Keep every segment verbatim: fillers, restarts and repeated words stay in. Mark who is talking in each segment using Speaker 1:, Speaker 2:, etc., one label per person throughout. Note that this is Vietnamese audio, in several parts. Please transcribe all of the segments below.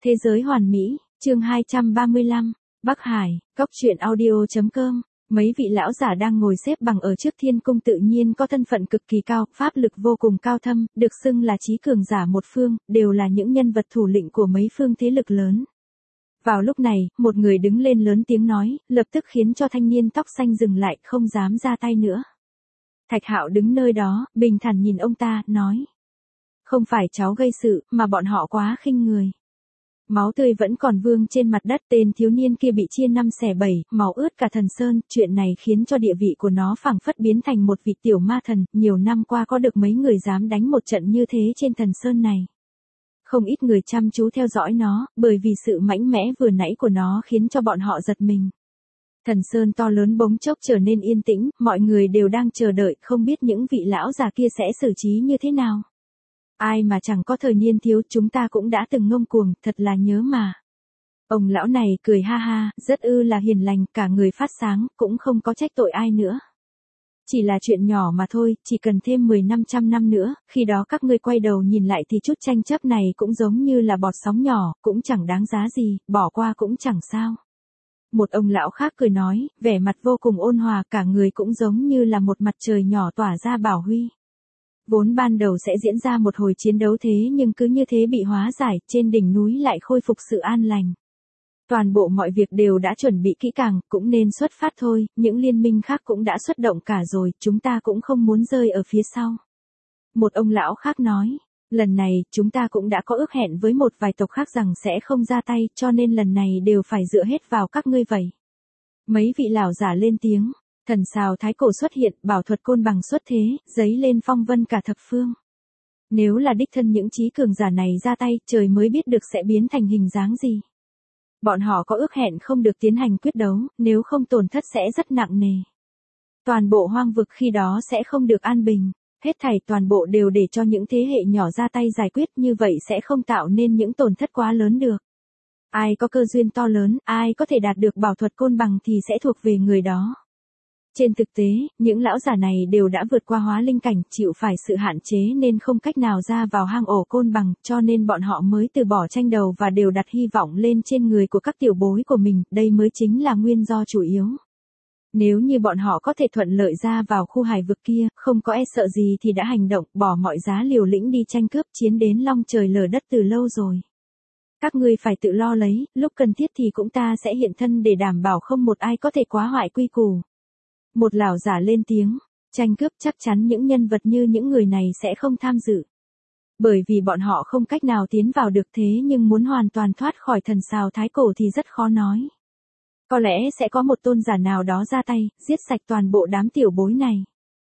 Speaker 1: Thế giới hoàn mỹ, chương hai trăm ba mươi lăm, Bắc Hải, cóc truyện audio chấm com. Mấy vị lão giả đang ngồi xếp bằng ở trước thiên cung tự nhiên có thân phận cực kỳ cao, pháp lực vô cùng cao thâm, được xưng là chí cường giả một phương, đều là những nhân vật thủ lĩnh của mấy phương thế lực lớn. Vào lúc này, một người đứng lên lớn tiếng nói, lập tức khiến cho thanh niên tóc xanh dừng lại, không dám ra tay nữa. Thạch Hạo đứng nơi đó, bình thản nhìn ông ta, nói. Không phải cháu gây sự, mà bọn họ quá khinh người. Máu tươi vẫn còn vương trên mặt đất, tên thiếu niên kia bị chia năm xẻ bảy, máu ướt cả thần sơn, chuyện này khiến cho địa vị của nó phảng phất biến thành một vị tiểu ma thần, nhiều năm qua có được mấy người dám đánh một trận như thế trên thần sơn này. Không ít người chăm chú theo dõi nó, bởi vì sự mạnh mẽ vừa nãy của nó khiến cho bọn họ giật mình. Thần sơn to lớn bỗng chốc trở nên yên tĩnh, mọi người đều đang chờ đợi, không biết những vị lão già kia sẽ xử trí như thế nào. Ai mà chẳng có thời niên thiếu, chúng ta cũng đã từng ngông cuồng, thật là nhớ mà. Ông lão này cười ha ha, rất ư là hiền lành, cả người phát sáng, cũng không có trách tội ai nữa. Chỉ là chuyện nhỏ mà thôi, chỉ cần thêm mười năm trăm năm nữa, khi đó các ngươi quay đầu nhìn lại thì chút tranh chấp này cũng giống như là bọt sóng nhỏ, cũng chẳng đáng giá gì, bỏ qua cũng chẳng sao. Một ông lão khác cười nói, vẻ mặt vô cùng ôn hòa, cả người cũng giống như là một mặt trời nhỏ tỏa ra bảo huy. Vốn ban đầu sẽ diễn ra một hồi chiến đấu thế nhưng cứ như thế bị hóa giải, trên đỉnh núi lại khôi phục sự an lành. Toàn bộ mọi việc đều đã chuẩn bị kỹ càng, cũng nên xuất phát thôi, những liên minh khác cũng đã xuất động cả rồi, chúng ta cũng không muốn rơi ở phía sau. Một ông lão khác nói, lần này chúng ta cũng đã có ước hẹn với một vài tộc khác rằng sẽ không ra tay, cho nên lần này đều phải dựa hết vào các ngươi vậy. Mấy vị lão giả lên tiếng. Thần sào thái cổ xuất hiện, bảo thuật côn bằng xuất thế, giấy lên phong vân cả thập phương. Nếu là đích thân những chí cường giả này ra tay, trời mới biết được sẽ biến thành hình dáng gì. Bọn họ có ước hẹn không được tiến hành quyết đấu, nếu không tổn thất sẽ rất nặng nề. Toàn bộ hoang vực khi đó sẽ không được an bình, hết thảy toàn bộ đều để cho những thế hệ nhỏ ra tay giải quyết, như vậy sẽ không tạo nên những tổn thất quá lớn được. Ai có cơ duyên to lớn, ai có thể đạt được bảo thuật côn bằng thì sẽ thuộc về người đó. Trên thực tế, những lão giả này đều đã vượt qua hóa linh cảnh, chịu phải sự hạn chế nên không cách nào ra vào hang ổ côn bằng, cho nên bọn họ mới từ bỏ tranh đầu và đều đặt hy vọng lên trên người của các tiểu bối của mình, đây mới chính là nguyên do chủ yếu. Nếu như bọn họ có thể thuận lợi ra vào khu hải vực kia, không có e sợ gì thì đã hành động, bỏ mọi giá liều lĩnh đi tranh cướp chiến đến long trời lở đất từ lâu rồi. Các ngươi phải tự lo lấy, lúc cần thiết thì cũng ta sẽ hiện thân để đảm bảo không một ai có thể quá hoại quy củ. Một lão giả lên tiếng, tranh cướp chắc chắn những nhân vật như những người này sẽ không tham dự. Bởi vì bọn họ không cách nào tiến vào được, thế nhưng muốn hoàn toàn thoát khỏi thần sào thái cổ thì rất khó nói. Có lẽ sẽ có một tôn giả nào đó ra tay, giết sạch toàn bộ đám tiểu bối này.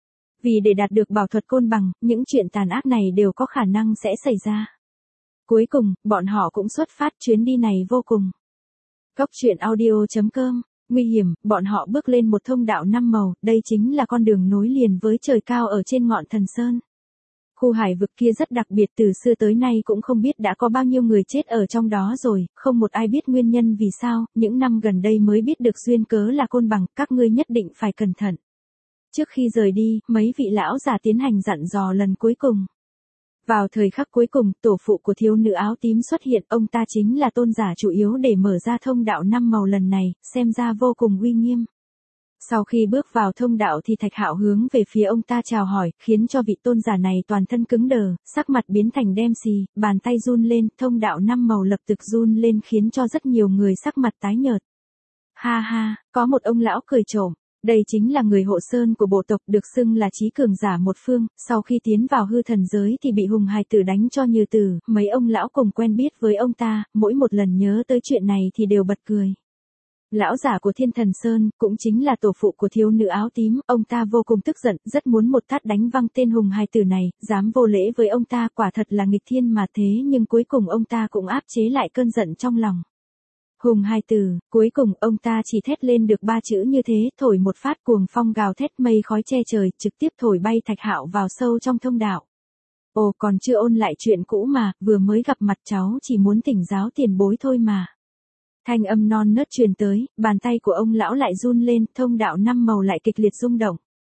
Speaker 1: Vì để đạt được bảo thuật côn bằng, những chuyện tàn ác này đều có khả năng sẽ xảy ra. Cuối cùng, bọn họ cũng xuất phát, chuyến đi này vô cùng. cóc truyện audio chấm com. Nguy hiểm, bọn họ bước lên một thông đạo năm màu, đây chính là con đường nối liền với trời cao ở trên ngọn thần sơn. Khu hải vực kia rất đặc biệt, từ xưa tới nay cũng không biết đã có bao nhiêu người chết ở trong đó rồi, không một ai biết nguyên nhân vì sao, những năm gần đây mới biết được duyên cớ là côn bằng, các ngươi nhất định phải cẩn thận. Trước khi rời đi, mấy vị lão già tiến hành dặn dò lần cuối cùng. Vào thời khắc cuối cùng, tổ phụ của thiếu nữ áo tím xuất hiện, ông ta chính là tôn giả chủ yếu để mở ra thông đạo năm màu lần này, xem ra vô cùng uy nghiêm. Sau khi bước vào thông đạo thì Thạch Hạo hướng về phía ông ta chào hỏi, khiến cho vị tôn giả này toàn thân cứng đờ, sắc mặt biến thành đen xì, bàn tay run lên, thông đạo năm màu lập tức run lên khiến cho rất nhiều người sắc mặt tái nhợt. Ha ha, có một ông lão cười trộm. Đây chính là người hộ sơn của bộ tộc, được xưng là chí cường giả một phương, sau khi tiến vào hư thần giới thì bị hùng hài tử đánh cho như tử, mấy ông lão cùng quen biết với ông ta, mỗi một lần nhớ tới chuyện này thì đều bật cười. Lão giả của Thiên Thần Sơn, cũng chính là tổ phụ của thiếu nữ áo tím, ông ta vô cùng tức giận, rất muốn một tát đánh văng tên hùng hài tử này, dám vô lễ với ông ta, quả thật là nghịch thiên mà thế, nhưng cuối cùng ông ta cũng áp chế lại cơn giận trong lòng. Hùng hai từ, cuối cùng ông ta chỉ thét lên được ba chữ như thế, thổi một phát cuồng phong gào thét, mây khói che trời, trực tiếp thổi bay Thạch Hạo vào sâu trong thông đạo. Ồ, còn chưa ôn lại chuyện cũ mà, vừa mới gặp mặt cháu chỉ muốn thỉnh giáo tiền bối thôi mà. Thanh âm non nớt truyền tới, bàn tay của ông lão lại run lên, thông đạo năm màu lại kịch liệt rung động.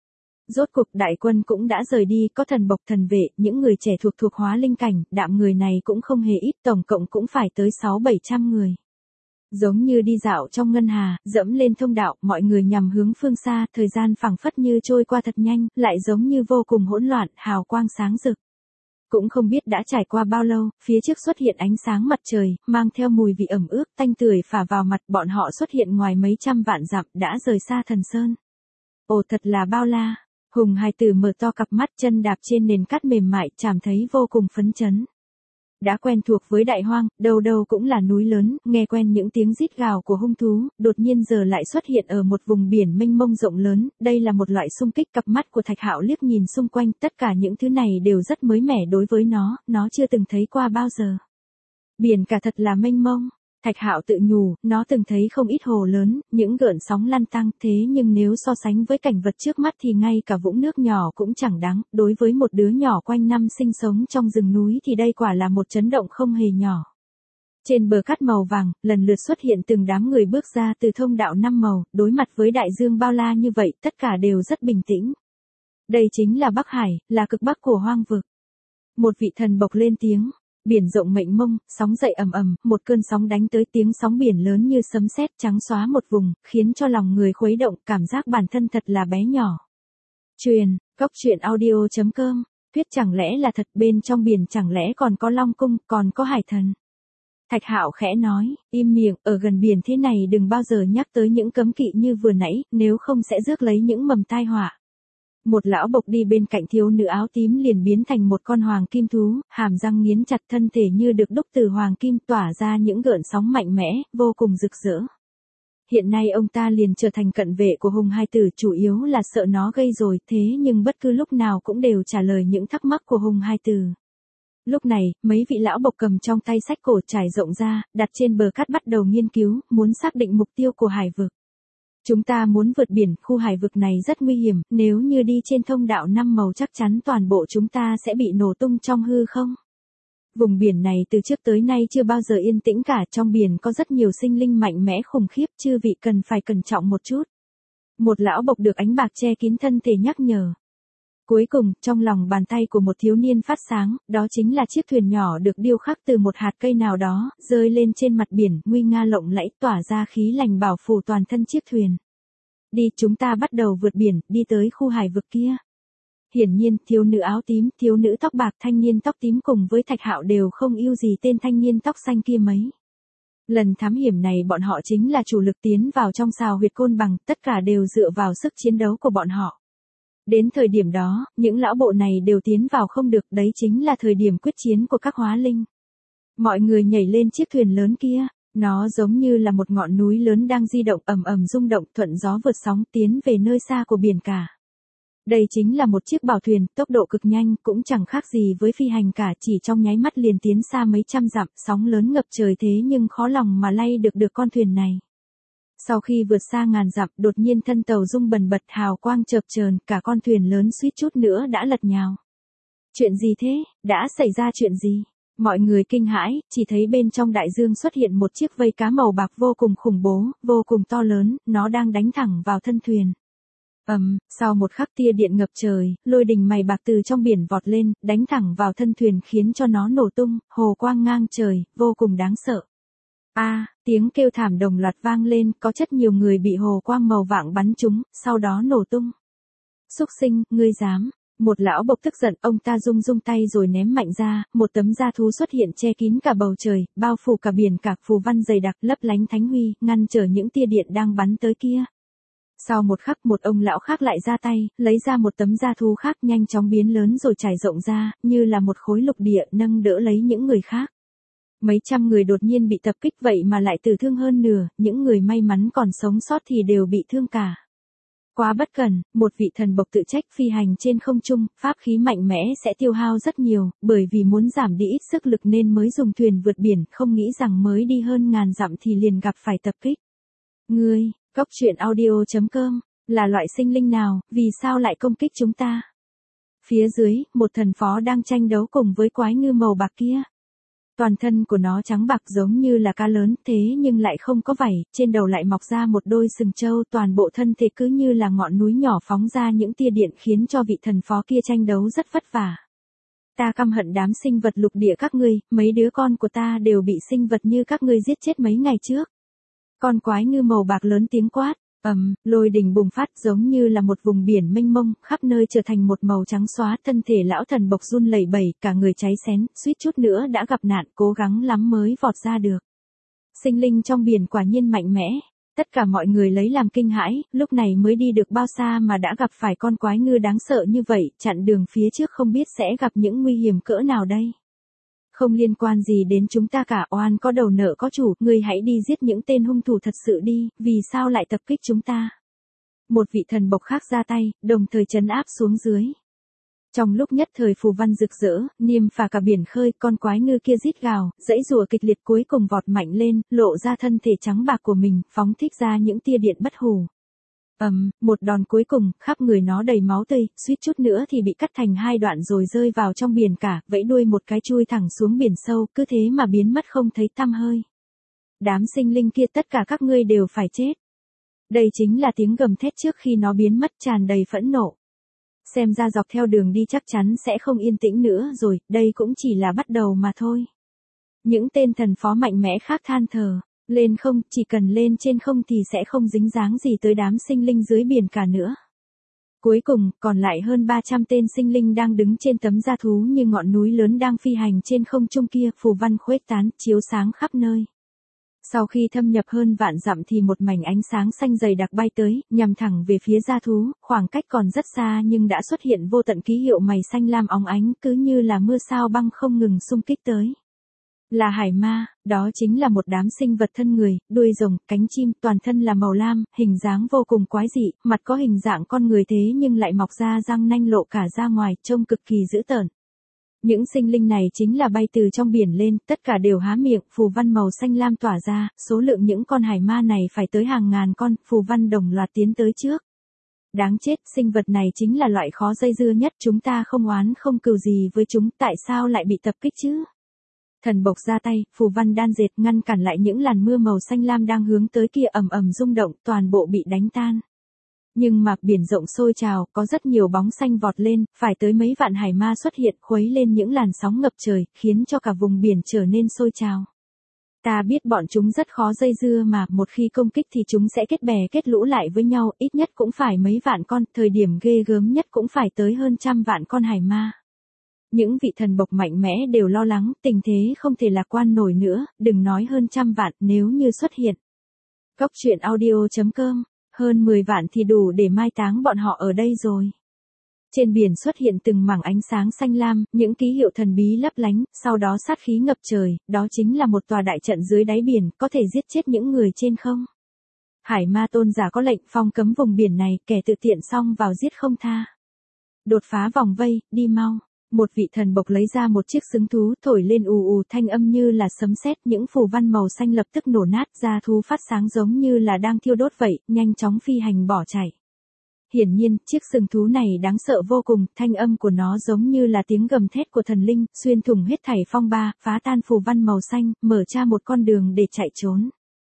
Speaker 1: Rốt cuộc đại quân cũng đã rời đi, có thần bộc thần vệ, những người trẻ thuộc thuộc hóa linh cảnh, đạm người này cũng không hề ít, tổng cộng cũng phải tới sáu bảy trăm người. Giống như đi dạo trong ngân hà, dẫm lên thông đạo, mọi người nhằm hướng phương xa, thời gian phảng phất như trôi qua thật nhanh, lại giống như vô cùng hỗn loạn, hào quang sáng rực. Cũng không biết đã trải qua bao lâu, phía trước xuất hiện ánh sáng mặt trời, mang theo mùi vị ẩm ướt, tanh tưởi phả vào mặt, bọn họ xuất hiện ngoài mấy trăm vạn dặm, đã rời xa thần sơn. Ồ thật là bao la. Hùng hài tử mở to cặp mắt, chân đạp trên nền cát mềm mại, cảm thấy vô cùng phấn chấn. Đã quen thuộc với đại hoang, đâu đâu cũng là núi lớn, nghe quen những tiếng rít gào của hung thú, đột nhiên giờ lại xuất hiện ở một vùng biển mênh mông rộng lớn, đây là một loại xung kích. Cặp mắt của Thạch Hạo liếc nhìn xung quanh, tất cả những thứ này đều rất mới mẻ đối với nó, nó chưa từng thấy qua bao giờ. Biển cả thật là mênh mông. Thạch Hạo tự nhủ, nó từng thấy không ít hồ lớn, những gợn sóng lăn tăn, thế nhưng nếu so sánh với cảnh vật trước mắt thì ngay cả vũng nước nhỏ cũng chẳng đáng, đối với một đứa nhỏ quanh năm sinh sống trong rừng núi thì đây quả là một chấn động không hề nhỏ. Trên bờ cát màu vàng, lần lượt xuất hiện từng đám người bước ra từ thông đạo năm màu, đối mặt với đại dương bao la như vậy, tất cả đều rất bình tĩnh. Đây chính là Bắc Hải, là cực bắc của hoang vực. Một vị thần bộc lên tiếng. Biển rộng mênh mông, sóng dậy ầm ầm, một cơn sóng đánh tới, tiếng sóng biển lớn như sấm sét trắng xóa một vùng, khiến cho lòng người khuấy động, cảm giác bản thân thật là bé nhỏ. Truyền, góc truyện audio chấm com, thuyết chẳng lẽ là thật, bên trong biển chẳng lẽ còn có Long Cung, còn có hải thần. Thạch Hạo khẽ nói, im miệng, ở gần biển thế này đừng bao giờ nhắc tới những cấm kỵ như vừa nãy, nếu không sẽ rước lấy những mầm tai họa. Một lão bộc đi bên cạnh thiếu nữ áo tím liền biến thành một con hoàng kim thú, hàm răng nghiến chặt, thân thể như được đúc từ hoàng kim, tỏa ra những gợn sóng mạnh mẽ, vô cùng rực rỡ. Hiện nay ông ta liền trở thành cận vệ của Hùng hai tử, chủ yếu là sợ nó gây rồi, thế nhưng bất cứ lúc nào cũng đều trả lời những thắc mắc của Hùng hai tử. Lúc này, mấy vị lão bộc cầm trong tay sách cổ trải rộng ra, đặt trên bờ cát bắt đầu nghiên cứu, muốn xác định mục tiêu của hải vực. Chúng ta muốn vượt biển, khu hải vực này rất nguy hiểm, nếu như đi trên thông đạo năm màu chắc chắn toàn bộ chúng ta sẽ bị nổ tung trong hư không. Vùng biển này từ trước tới nay chưa bao giờ yên tĩnh cả, trong biển có rất nhiều sinh linh mạnh mẽ khủng khiếp, chư vị cần phải cẩn trọng một chút. Một lão bộc được ánh bạc che kín thân thể nhắc nhở. Cuối cùng, trong lòng bàn tay của một thiếu niên phát sáng, đó chính là chiếc thuyền nhỏ được điêu khắc từ một hạt cây nào đó, rơi lên trên mặt biển, nguy nga lộng lẫy, tỏa ra khí lành bảo phủ toàn thân chiếc thuyền. Đi, chúng ta bắt đầu vượt biển, đi tới khu hải vực kia. Hiển nhiên, thiếu nữ áo tím, thiếu nữ tóc bạc, thanh niên tóc tím cùng với Thạch Hạo đều không yêu gì tên thanh niên tóc xanh kia mấy. Lần thám hiểm này bọn họ chính là chủ lực tiến vào trong sào huyệt Côn Bằng, tất cả đều dựa vào sức chiến đấu của bọn họ. Đến thời điểm đó, những lão bộ này đều tiến vào không được, đấy chính là thời điểm quyết chiến của các hóa linh. Mọi người nhảy lên chiếc thuyền lớn kia, nó giống như là một ngọn núi lớn đang di động, ầm ầm rung động, thuận gió vượt sóng tiến về nơi xa của biển cả. Đây chính là một chiếc bảo thuyền, tốc độ cực nhanh, cũng chẳng khác gì với phi hành cả, chỉ trong nháy mắt liền tiến xa mấy trăm dặm, sóng lớn ngập trời thế nhưng khó lòng mà lay được được con thuyền này. Sau khi vượt xa ngàn dặm, đột nhiên thân tàu rung bần bật, hào quang chợp chờn, cả con thuyền lớn suýt chút nữa đã lật nhào. Chuyện gì thế? Đã xảy ra chuyện gì? Mọi người kinh hãi, chỉ thấy bên trong đại dương xuất hiện một chiếc vây cá màu bạc vô cùng khủng bố, vô cùng to lớn, nó đang đánh thẳng vào thân thuyền. Ầm, um, sau một khắc tia điện ngập trời, lôi đình mày bạc từ trong biển vọt lên, đánh thẳng vào thân thuyền khiến cho nó nổ tung, hồ quang ngang trời, vô cùng đáng sợ. A, à, tiếng kêu thảm đồng loạt vang lên, có rất nhiều người bị hồ quang màu vàng bắn trúng, sau đó nổ tung. Súc sinh, ngươi dám? Một lão bộc tức giận, ông ta rung rung tay rồi ném mạnh ra, một tấm da thú xuất hiện che kín cả bầu trời, bao phủ cả biển cả, phù văn dày đặc lấp lánh thánh huy, ngăn trở những tia điện đang bắn tới kia. Sau một khắc một ông lão khác lại ra tay, lấy ra một tấm da thú khác nhanh chóng biến lớn rồi trải rộng ra, như là một khối lục địa nâng đỡ lấy những người khác. Mấy trăm người đột nhiên bị tập kích vậy mà lại tử thương hơn nửa, những người may mắn còn sống sót thì đều bị thương cả. Quá bất cẩn, một vị thần bộc tự trách, phi hành trên không trung, pháp khí mạnh mẽ sẽ tiêu hao rất nhiều, bởi vì muốn giảm đi ít sức lực nên mới dùng thuyền vượt biển, không nghĩ rằng mới đi hơn ngàn dặm thì liền gặp phải tập kích. Ngươi, góc truyện audio chấm com, là loại sinh linh nào, vì sao lại công kích chúng ta? Phía dưới, một thần phó đang tranh đấu cùng với quái ngư màu bạc kia. Toàn thân của nó trắng bạc giống như là cá lớn, thế nhưng lại không có vảy, trên đầu lại mọc ra một đôi sừng trâu, toàn bộ thân thể cứ như là ngọn núi nhỏ phóng ra những tia điện khiến cho vị thần phó kia tranh đấu rất vất vả. Ta căm hận đám sinh vật lục địa các ngươi, mấy đứa con của ta đều bị sinh vật như các ngươi giết chết mấy ngày trước. Con quái ngư màu bạc lớn tiếng quát, ầm, lôi đình bùng phát giống như là một vùng biển mênh mông, khắp nơi trở thành một màu trắng xóa, thân thể lão thần bộc run lẩy bẩy, cả người cháy xém, suýt chút nữa đã gặp nạn, cố gắng lắm mới vọt ra được. Sinh linh trong biển quả nhiên mạnh mẽ, tất cả mọi người lấy làm kinh hãi, lúc này mới đi được bao xa mà đã gặp phải con quái ngư đáng sợ như vậy, chặn đường phía trước không biết sẽ gặp những nguy hiểm cỡ nào đây. Không liên quan gì đến chúng ta cả, oan có đầu nợ có chủ, ngươi hãy đi giết những tên hung thủ thật sự đi, vì sao lại tập kích chúng ta. Một vị thần bộc khác ra tay, đồng thời trấn áp xuống dưới. Trong lúc nhất thời phù văn rực rỡ, niêm phả cả biển khơi, con quái ngư kia rít gào, dãy rùa kịch liệt cuối cùng vọt mạnh lên, lộ ra thân thể trắng bạc của mình, phóng thích ra những tia điện bất hủ. ầm, um, một đòn cuối cùng, khắp người nó đầy máu tươi, suýt chút nữa thì bị cắt thành hai đoạn rồi rơi vào trong biển cả, vẫy đuôi một cái chui thẳng xuống biển sâu, cứ thế mà biến mất không thấy tăm hơi. Đám sinh linh kia tất cả các ngươi đều phải chết. Đây chính là tiếng gầm thét trước khi nó biến mất, tràn đầy phẫn nộ. Xem ra dọc theo đường đi chắc chắn sẽ không yên tĩnh nữa rồi, đây cũng chỉ là bắt đầu mà thôi. Những tên thần phó mạnh mẽ khác than thở. Lên không, chỉ cần lên trên không thì sẽ không dính dáng gì tới đám sinh linh dưới biển cả nữa. Cuối cùng, còn lại hơn ba trăm tên sinh linh đang đứng trên tấm da thú như ngọn núi lớn đang phi hành trên không trung kia, phù văn khuếch tán, chiếu sáng khắp nơi. Sau khi thâm nhập hơn vạn dặm thì một mảnh ánh sáng xanh dày đặc bay tới, nhằm thẳng về phía da thú, khoảng cách còn rất xa nhưng đã xuất hiện vô tận ký hiệu mày xanh lam óng ánh, cứ như là mưa sao băng không ngừng xung kích tới. Là hải ma, đó chính là một đám sinh vật thân người, đuôi rồng, cánh chim, toàn thân là màu lam, hình dáng vô cùng quái dị, mặt có hình dạng con người thế nhưng lại mọc ra răng nanh lộ cả ra ngoài, trông cực kỳ dữ tợn. Những sinh linh này chính là bay từ trong biển lên, tất cả đều há miệng, phù văn màu xanh lam tỏa ra, số lượng những con hải ma này phải tới hàng ngàn con, phù văn đồng loạt tiến tới trước. Đáng chết, sinh vật này chính là loại khó dây dưa nhất, chúng ta không oán không cừu gì với chúng, tại sao lại bị tập kích chứ? Thần bộc ra tay, phù văn đan dệt ngăn cản lại những làn mưa màu xanh lam đang hướng tới kia, ầm ầm rung động, toàn bộ bị đánh tan. Nhưng mà biển rộng sôi trào, có rất nhiều bóng xanh vọt lên, phải tới mấy vạn hải ma xuất hiện, khuấy lên những làn sóng ngập trời, khiến cho cả vùng biển trở nên sôi trào. Ta biết bọn chúng rất khó dây dưa mà, một khi công kích thì chúng sẽ kết bè kết lũ lại với nhau, ít nhất cũng phải mấy vạn con, thời điểm ghê gớm nhất cũng phải tới hơn trăm vạn con hải ma. Những vị thần bộc mạnh mẽ đều lo lắng, tình thế không thể lạc quan nổi nữa, đừng nói hơn trăm vạn, nếu như xuất hiện. Góc truyện audio chấm com, hơn mười vạn thì đủ để mai táng bọn họ ở đây rồi. Trên biển xuất hiện từng mảng ánh sáng xanh lam, những ký hiệu thần bí lấp lánh, sau đó sát khí ngập trời, đó chính là một tòa đại trận dưới đáy biển, có thể giết chết những người trên không. Hải ma tôn giả có lệnh phong cấm vùng biển này, kẻ tự tiện xông vào giết không tha. Đột phá vòng vây, đi mau. Một vị thần bộc lấy ra một chiếc xứng thú, thổi lên ù ù thanh âm như là sấm sét, những phù văn màu xanh lập tức nổ nát, da thú phát sáng giống như là đang thiêu đốt vậy, nhanh chóng phi hành bỏ chạy. Hiển nhiên, chiếc sừng thú này đáng sợ vô cùng, thanh âm của nó giống như là tiếng gầm thét của thần linh, xuyên thủng hết thảy phong ba, phá tan phù văn màu xanh, mở ra một con đường để chạy trốn.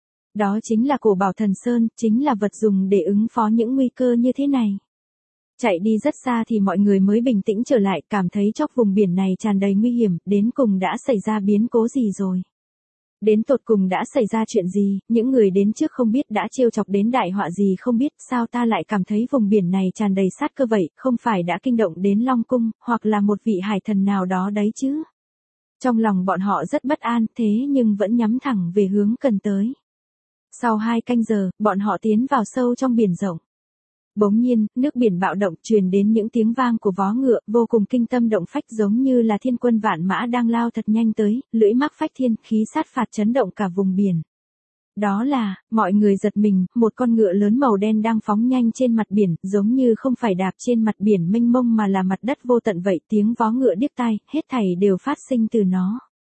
Speaker 1: Đó chính là cổ bảo thần sơn, chính là vật dùng để ứng phó những nguy cơ như thế này. Chạy đi rất xa thì mọi người mới bình tĩnh trở lại, cảm thấy chốc vùng biển này tràn đầy nguy hiểm, đến cùng đã xảy ra biến cố gì rồi. Đến tột cùng đã xảy ra chuyện gì, những người đến trước không biết đã trêu chọc đến đại họa gì không biết, sao ta lại cảm thấy vùng biển này tràn đầy sát cơ vậy, không phải đã kinh động đến Long Cung, hoặc là một vị hải thần nào đó đấy chứ. Trong lòng bọn họ rất bất an, thế nhưng vẫn nhắm thẳng về hướng cần tới. Sau hai canh giờ, bọn họ tiến vào sâu trong biển rộng. Bỗng nhiên, nước biển bạo động, truyền đến những tiếng vang của vó ngựa, vô cùng kinh tâm động phách, giống như là thiên quân vạn mã đang lao thật nhanh tới, lưỡi mắc phách thiên, khí sát phạt chấn động cả vùng biển. Đó là, mọi người giật mình, một con ngựa lớn màu đen đang phóng nhanh trên mặt biển, giống như không phải đạp trên mặt biển mênh mông mà là mặt đất vô tận vậy, tiếng vó ngựa điếc tai, hết thảy đều phát sinh từ nó.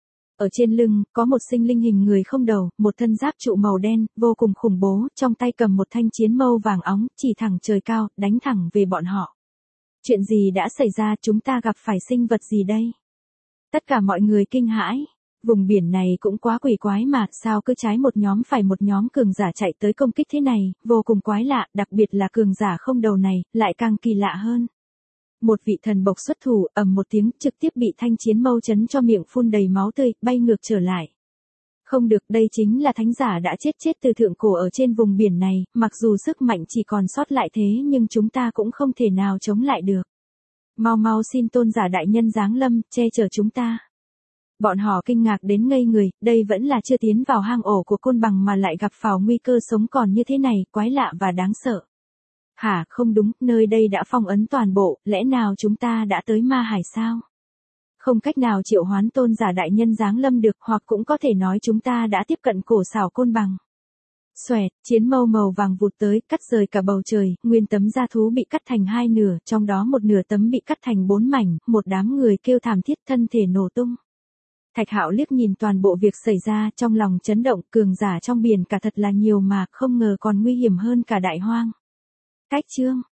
Speaker 1: Ở trên lưng, có một sinh linh hình người không đầu, một thân giáp trụ màu đen, vô cùng khủng bố, trong tay cầm một thanh chiến mâu vàng óng, chỉ thẳng trời cao, đánh thẳng về bọn họ. Chuyện gì đã xảy ra, chúng ta gặp phải sinh vật gì đây? Tất cả mọi người kinh hãi. Vùng biển này cũng quá quỷ quái mà, sao cứ trái một nhóm phải một nhóm cường giả chạy tới công kích thế này, vô cùng quái lạ, đặc biệt là cường giả không đầu này, lại càng kỳ lạ hơn. Một vị thần bộc xuất thủ, ầm một tiếng, trực tiếp bị Thanh Chiến Mâu chấn cho miệng phun đầy máu tươi, bay ngược trở lại. Không được, đây chính là thánh giả đã chết chết từ thượng cổ ở trên vùng biển này, mặc dù sức mạnh chỉ còn sót lại thế nhưng chúng ta cũng không thể nào chống lại được. Mau mau xin tôn giả đại nhân giáng lâm, che chở chúng ta. Bọn họ kinh ngạc đến ngây người, đây vẫn là chưa tiến vào hang ổ của côn bằng mà lại gặp phải nguy cơ sống còn như thế này, quái lạ và đáng sợ. Hả, không đúng, nơi đây đã phong ấn toàn bộ, lẽ nào chúng ta đã tới ma hải sao? Không cách nào triệu hoán tôn giả đại nhân giáng lâm được, hoặc cũng có thể nói chúng ta đã tiếp cận cổ xảo côn bằng. Xoẹt, chiến mâu màu vàng vụt tới, cắt rời cả bầu trời, nguyên tấm da thú bị cắt thành hai nửa, trong đó một nửa tấm bị cắt thành bốn mảnh, một đám người kêu thảm thiết, thân thể nổ tung. Thạch Hạo liếc nhìn toàn bộ việc xảy ra, trong lòng chấn động, cường giả trong biển cả thật là nhiều mà, không ngờ còn nguy hiểm hơn cả đại hoang. Cách chương